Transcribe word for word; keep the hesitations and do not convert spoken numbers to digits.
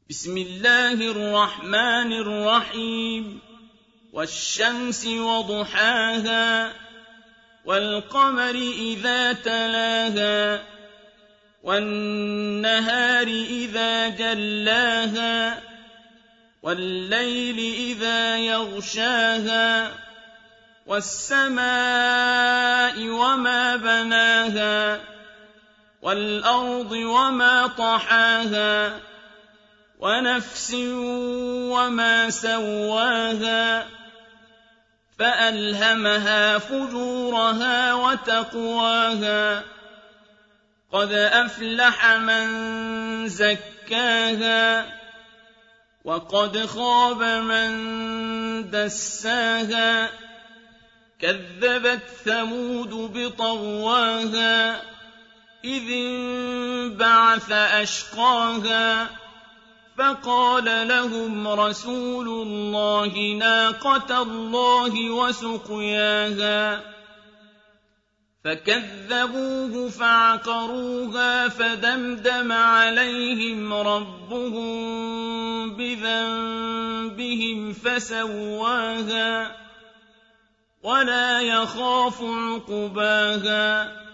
بسم الله الرحمن الرحيم والشمس وضحاها والقمر إذا تلاها والنهار إذا جلاها والليل إذا يغشاها والسماء وما بناها والأرض وما طحاها ونفس وما سواها فألهمها فجورها وتقواها قد أفلح من زكاها وقد خاب من دساها كذبت ثمود بطغواها إذ انبعث أشقاها فقال لهم رسول الله ناقة الله وسقياها فكذبوه فعقروها فدمدم عليهم ربهم بذنبهم فسواها ولا يخاف عقباها